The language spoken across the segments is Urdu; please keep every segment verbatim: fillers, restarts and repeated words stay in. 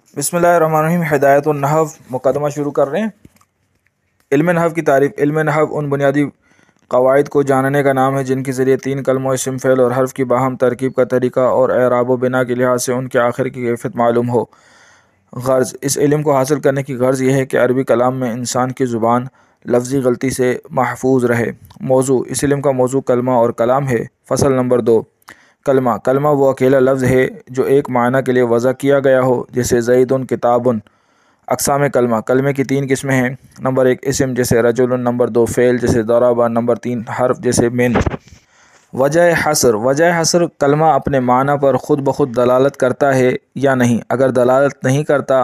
بسم اللہ الرحمن الرحیم۔ ہدایت النحو مقدمہ شروع کر رہے ہیں۔ علم نحو کی تعریف۔ علم نحو ان بنیادی قواعد کو جاننے کا نام ہے جن کے ذریعے تین کلموں اسم فعل اور حرف کی باہم ترکیب کا طریقہ اور اعراب و بنا کے لحاظ سے ان کے آخر کی کیفیت معلوم ہو۔ غرض: اس علم کو حاصل کرنے کی غرض یہ ہے کہ عربی کلام میں انسان کی زبان لفظی غلطی سے محفوظ رہے۔ موضوع: اس علم کا موضوع کلمہ اور کلام ہے۔ فصل نمبر دو: کلمہ۔ کلمہ وہ اکیلا لفظ ہے جو ایک معنی کے لیے وضع کیا گیا ہو، جیسے زیدٌ کتابٌ۔ اقسام کلمہ: کلمے کی تین قسمیں ہیں۔ نمبر ایک اسم جیسے رجل، نمبر دو فعل جیسے ضرب، نمبر تین حرف جیسے من۔ وجہ حصر: وجہ حصر کلمہ اپنے معنی پر خود بخود دلالت کرتا ہے یا نہیں۔ اگر دلالت نہیں کرتا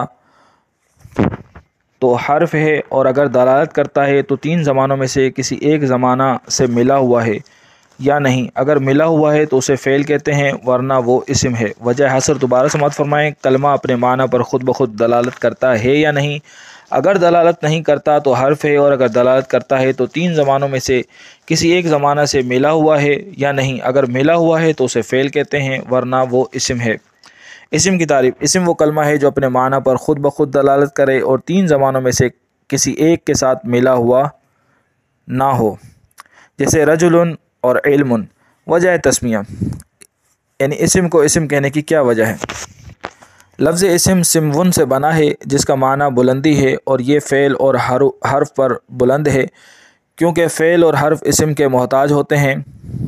تو حرف ہے، اور اگر دلالت کرتا ہے تو تین زمانوں میں سے کسی ایک زمانہ سے ملا ہوا ہے یا نہیں۔ اگر ملا ہوا ہے تو اسے فعل کہتے ہیں، ورنہ وہ اسم ہے۔ وجہ حصر دوبارہ سماعت فرمائیں۔ کلمہ اپنے معنی پر خود بخود دلالت کرتا ہے یا نہیں۔ اگر دلالت نہیں کرتا تو حرف ہے، اور اگر دلالت کرتا ہے تو تین زمانوں میں سے کسی ایک زمانہ سے ملا ہوا ہے یا نہیں۔ اگر ملا ہوا ہے تو اسے فعل کہتے ہیں، ورنہ وہ اسم ہے۔ اسم کی تعریف۔ اسم وہ کلمہ ہے جو اپنے معنی پر خود بخود دلالت کرے اور تین زمانوں میں سے کسی ایک کے ساتھ ملا ہوا نہ ہو، جیسے رجل اور علم۔ وجہ تسمیہ، یعنی اسم کو اسم کہنے کی کیا وجہ ہے؟ لفظ اسم سمون سے بنا ہے جس کا معنی بلندی ہے، اور یہ فعل اور حرف پر بلند ہے کیونکہ فعل اور حرف اسم کے محتاج ہوتے ہیں۔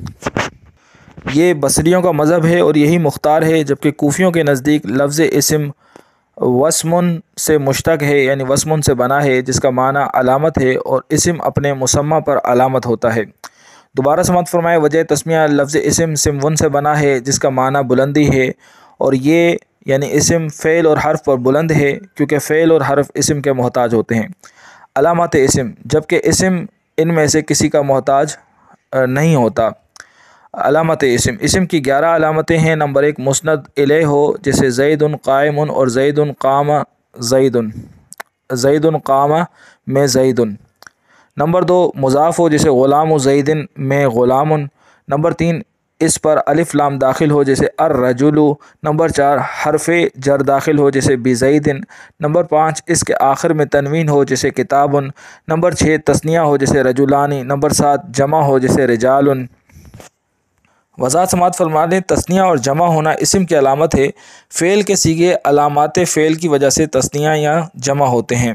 یہ بصریوں کا مذہب ہے اور یہی مختار ہے، جبکہ کوفیوں کے نزدیک لفظ اسم وسمن سے مشتق ہے، یعنی وسمن سے بنا ہے جس کا معنی علامت ہے، اور اسم اپنے مسمى پر علامت ہوتا ہے۔ دوبارہ سماعت فرمائے۔ وجہ تسمیہ: لفظ اسم سمون سے بنا ہے جس کا معنی بلندی ہے، اور یہ یعنی اسم فعل اور حرف پر بلند ہے کیونکہ فعل اور حرف اسم کے محتاج ہوتے ہیں۔ علامات اسم: جبکہ اسم ان میں سے کسی کا محتاج نہیں ہوتا۔ علامت اسم: اسم کی گیارہ علامتیں ہیں۔ نمبر ایک مسند الیہ ہو، جیسے زید قائم اور زید قام زید، زید قام میں زید۔ نمبر دو مضاف ہو، جیسے غلام زید میں غلام۔ نمبر تین اس پر الف لام داخل ہو، جیسے الرجل۔ نمبر چار حرف جر داخل ہو، جیسے بزید۔ نمبر پانچ اس کے آخر میں تنوین ہو، جیسے کتاب۔ نمبر چھ تثنیہ ہو، جیسے رجلان۔ نمبر سات جمع ہو، جیسے رجال۔ وضاحت سماعت فرما لیں۔ تثنیہ اور جمع ہونا اسم کی علامت ہے۔ فعل کے صیغے علامات فعل کی وجہ سے تثنیہ یا جمع ہوتے ہیں۔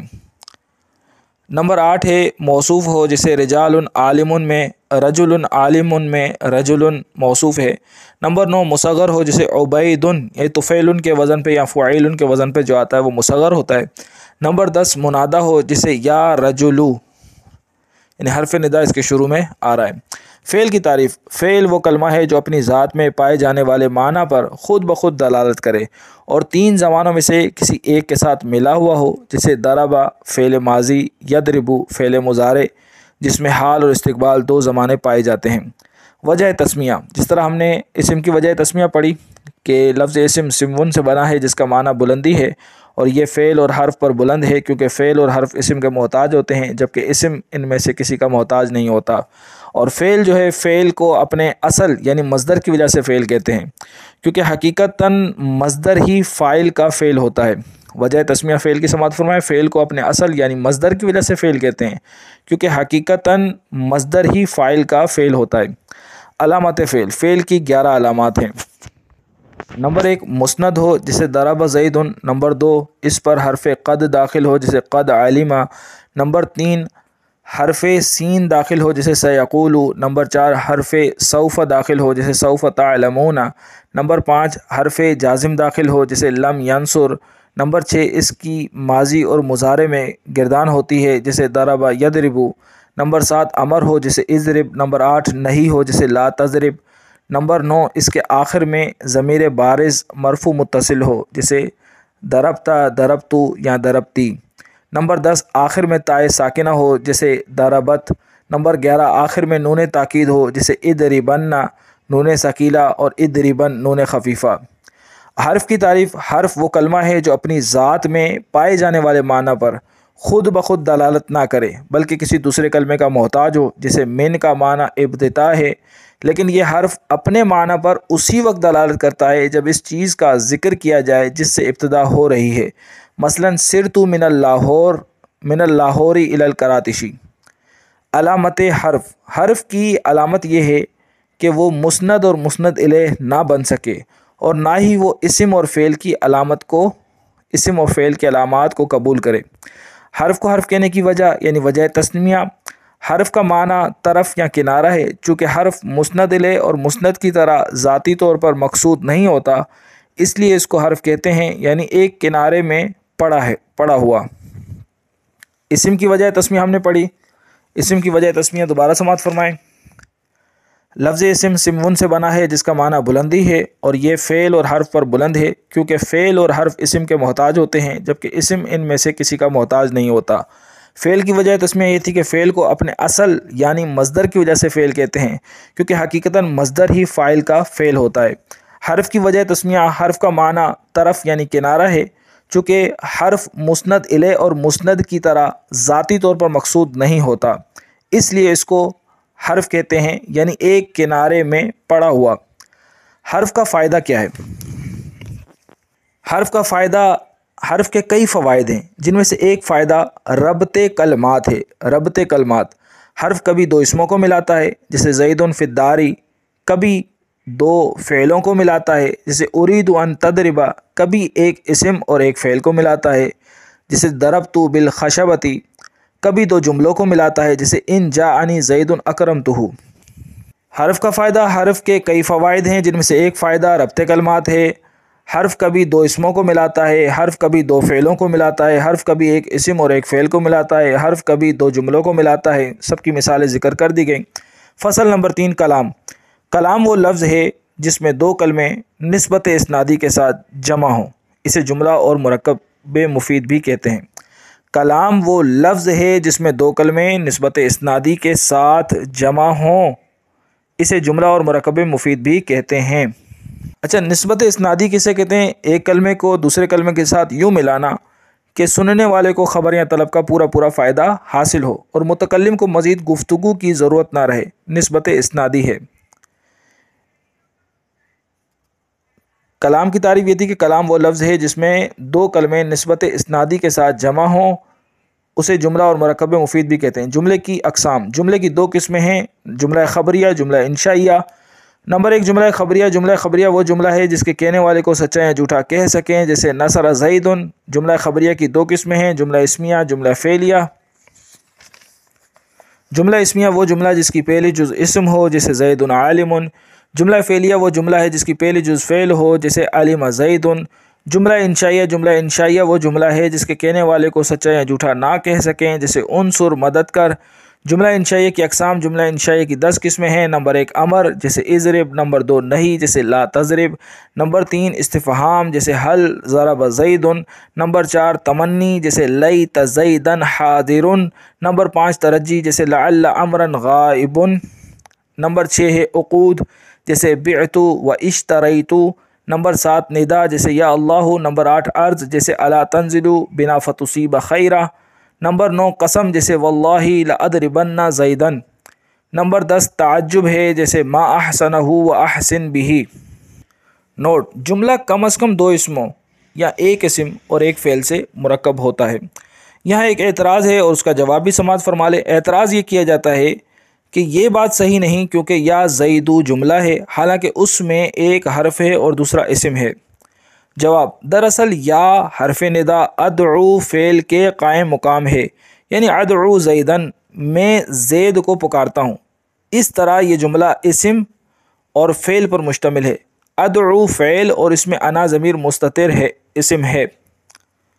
نمبر آٹھ ہے موصوف ہو، جیسے رجال عالم میں رجل عالم میں رجل موصوف ہے۔ نمبر نو مصغر ہو، جیسے عبید، یہ طفیل کے وزن پہ یا فعیل کے وزن پہ جو آتا ہے وہ مصغر ہوتا ہے۔ نمبر دس منادہ ہو، جیسے یا رجلو، یعنی حرف ندا اس کے شروع میں آ رہا ہے۔ فعل کی تعریف۔ فعل وہ کلمہ ہے جو اپنی ذات میں پائے جانے والے معنی پر خود بخود دلالت کرے اور تین زمانوں میں سے کسی ایک کے ساتھ ملا ہوا ہو، جیسے ضرب فعل ماضی، یضرب فعل مضارع جس میں حال اور استقبال دو زمانے پائے جاتے ہیں۔ وجہ تسمیہ: جس طرح ہم نے اسم کی وجہ تسمیہ پڑھی کہ لفظ اسم سمون سے بنا ہے جس کا معنی بلندی ہے، اور یہ فعل اور حرف پر بلند ہے کیونکہ فعل اور حرف اسم کے محتاج ہوتے ہیں، جبکہ اسم ان میں سے کسی کا محتاج نہیں ہوتا۔ اور فعل جو ہے، فعل کو اپنے اصل یعنی مصدر کی وجہ سے فعل کہتے ہیں کیونکہ حقیقتاً مصدر ہی فاعل کا فعل ہوتا ہے۔ وجہ تسمیہ فعل کی سماعت فرمائے۔ فعل کو اپنے اصل یعنی مصدر کی وجہ سے فعل کہتے ہیں کیونکہ حقیقتاً مصدر ہی فاعل کا فعل ہوتا ہے۔ علامات فعل۔ فعل کی گیارہ علامات ہیں۔ نمبر ایک مسند ہو، جیسے ضرب زید۔ نمبر دو اس پر حرف قد داخل ہو، جیسے قد علم۔ نمبر تین حرف سین داخل ہو، جیسے سیقول۔ نمبر چار حرف سوف داخل ہو، جیسے سوف تعلمون۔ نمبر پانچ حرف جازم داخل ہو، جیسے لم ینصر۔ نمبر چھ اس کی ماضی اور مضارع میں گردان ہوتی ہے، جیسے ضرب یضرب۔ نمبر سات امر ہو، جیسے اضرب۔ نمبر آٹھ نہی ہو، جیسے لا تضرب۔ نمبر نو اس کے آخر میں ضمیر بارز مرفوع متصل ہو، جیسے ضربت ضربت یا ضربتی۔ نمبر دس آخر میں تائے ساکنہ ہو، جیسے ضربت۔ نمبر گیارہ آخر میں نون تاکید ہو، جیسے اضربن نون ثقیلہ اور اضربن نون خفیفہ۔ حرف کی تعریف۔ حرف وہ کلمہ ہے جو اپنی ذات میں پائے جانے والے معنی پر خود بخود دلالت نہ کرے بلکہ کسی دوسرے کلمے کا محتاج ہو، جیسے من کا معنی ابتدا ہے، لیکن یہ حرف اپنے معنی پر اسی وقت دلالت کرتا ہے جب اس چیز کا ذکر کیا جائے جس سے ابتدا ہو رہی ہے۔ مثلا سرت من اللاہور من اللاہوری الی الکراتشی۔ علامت حرف، حرف کی علامت یہ ہے کہ وہ مسند اور مسند الیہ نہ بن سکے، اور نہ ہی وہ اسم اور فعل کی علامت کو اسم اور فعل کی علامات کو قبول کرے۔ حرف کو حرف کہنے کی وجہ یعنی وجہ تسمیہ، حرف کا معنی طرف یا کنارہ ہے۔ چونکہ حرف مسند الیہ اور مسند کی طرح ذاتی طور پر مقصود نہیں ہوتا، اس لیے اس کو حرف کہتے ہیں، یعنی ایک کنارے میں پڑا ہے پڑا ہوا۔ اسم کی وجہ تسمیہ ہم نے پڑھی، اسم کی وجہ تسمیہ دوبارہ سماعت فرمائیں۔ لفظ اسم سمون سے بنا ہے جس کا معنی بلندی ہے، اور یہ فعل اور حرف پر بلند ہے، کیونکہ فعل اور حرف اسم کے محتاج ہوتے ہیں جبکہ اسم ان میں سے کسی کا محتاج نہیں ہوتا۔ فعل کی وجہ تسمیہ یہ تھی کہ فعل کو اپنے اصل یعنی مصدر کی وجہ سے فعل کہتے ہیں، کیونکہ حقیقتاً مصدر ہی فاعل کا فعل ہوتا ہے۔ حرف کی وجہ تسمیہ، حرف کا معنی طرف یعنی کنارہ ہے، چونکہ حرف مسند الیہ اور مسند کی طرح ذاتی طور پر مقصود نہیں ہوتا، اس لیے اس کو حرف کہتے ہیں، یعنی ایک کنارے میں پڑا ہوا۔ حرف کا فائدہ کیا ہے؟ حرف کا فائدہ، حرف کے کئی فوائد ہیں، جن میں سے ایک فائدہ ربط کلمات ہے۔ ربط کلمات، حرف کبھی دو اسموں کو ملاتا ہے جیسے زید فی الداری، کبھی دو فعلوں کو ملاتا ہے جیسے ارید ان تضرب، کبھی ایک اسم اور ایک فعل کو ملاتا ہے جیسے ضربت بالخشبۃ، کبھی دو جملوں کو ملاتا ہے جیسے ان جاءنی زید اکرمتہ۔ حرف کا فائدہ، حرف کے کئی فوائد ہیں جن میں سے ایک فائدہ ربط کلمات ہے۔ حرف کبھی دو اسموں کو ملاتا ہے، حرف کبھی دو فعلوں کو ملاتا ہے، حرف کبھی ایک اسم اور ایک فعل کو ملاتا ہے، حرف کبھی دو جملوں کو ملاتا ہے۔ سب کی مثالیں ذکر کر دی گئیں۔ فصل نمبر تین، کلام۔ کلام وہ لفظ ہے جس میں دو کلمے نسبت اسنادی کے ساتھ جمع ہوں، اسے جملہ اور مرکب مفید بھی کہتے ہیں۔ کلام وہ لفظ ہے جس میں دو کلمے نسبت اسنادی کے ساتھ جمع ہوں، اسے جملہ اور مرکب مفید بھی کہتے ہیں۔ اچھا، نسبت اسنادی کسے کہتے ہیں؟ ایک کلمے کو دوسرے کلمے کے ساتھ یوں ملانا کہ سننے والے کو خبر یا طلب کا پورا پورا فائدہ حاصل ہو اور متکلم کو مزید گفتگو کی ضرورت نہ رہے، نسبت اسنادی ہے۔ کلام کی تعریف یہ تھی کہ کلام وہ لفظ ہے جس میں دو کلمے نسبت اسنادی کے ساتھ جمع ہوں، اسے جملہ اور مرکب مفید بھی کہتے ہیں۔ جملے کی اقسام، جملے کی دو قسمیں ہیں، جملہ خبریہ، جملہ انشائیہ۔ نمبر ایک، جملہ خبریہ۔ جملہ خبریہ وہ جملہ ہے جس کے کہنے والے کو سچا یا جھوٹا کہہ سکیں، جیسے نصر زید۔ جملہ خبریہ کی دو قسمیں ہیں، جملہ اسمیہ، جملہ فعلیہ۔ جملہ اسمیہ وہ جملہ جس کی پہلی جز اسم ہو، جیسے زید عالم۔ جملہ فعلیہ وہ جملہ ہے جس کی پہلی جز فعل ہو، جیسے علم زید۔ جملہ انشائیہ، جملہ انشائیہ وہ جملہ ہے جس کے کہنے والے کو سچا یا جھوٹا نہ کہہ سکیں، جیسے انصر مدد کر۔ جملہ انشائیہ کی اقسام، جملہ انشائیہ کی دس قسمیں ہیں۔ نمبر ایک امر، جیسے اضرب۔ نمبر دو نہیں، جیسے لا تضرب۔ نمبر تین استفہام، جیسے حل ضرب زید۔ نمبر چار تمنی، جیسے لیت زیدا حاضر۔ نمبر پانچ ترجی، جیسے لعل امرا غائب۔ نمبر چھ ہے عقود، جیسے بعت و اشتریت۔ نمبر سات ندا، جیسے یا اللہ۔ نمبر آٹھ عرض، جیسے الا تنزل بنا فتصیب خیرہ۔ نمبر نو قسم، جیسے واللہ لأضربن زیدا۔ نمبر دس تعجب ہے، جیسے ما احسنہ و احسن به۔ نوٹ: جملہ کم از کم دو اسموں یا ایک اسم اور ایک فعل سے مرکب ہوتا ہے۔ یہاں ایک اعتراض ہے اور اس کا جواب بھی سماعت فرما لے۔ اعتراض یہ کیا جاتا ہے کہ یہ بات صحیح نہیں، کیونکہ یا زیدو جملہ ہے، حالانکہ اس میں ایک حرف ہے اور دوسرا اسم ہے۔ جواب: دراصل یا حرف ندا ادعو فعل کے قائم مقام ہے، یعنی ادعو زیدن، میں زید کو پکارتا ہوں۔ اس طرح یہ جملہ اسم اور فعل پر مشتمل ہے۔ ادعو فعل اور اس میں انا ضمیر مستتر ہے، اسم ہے۔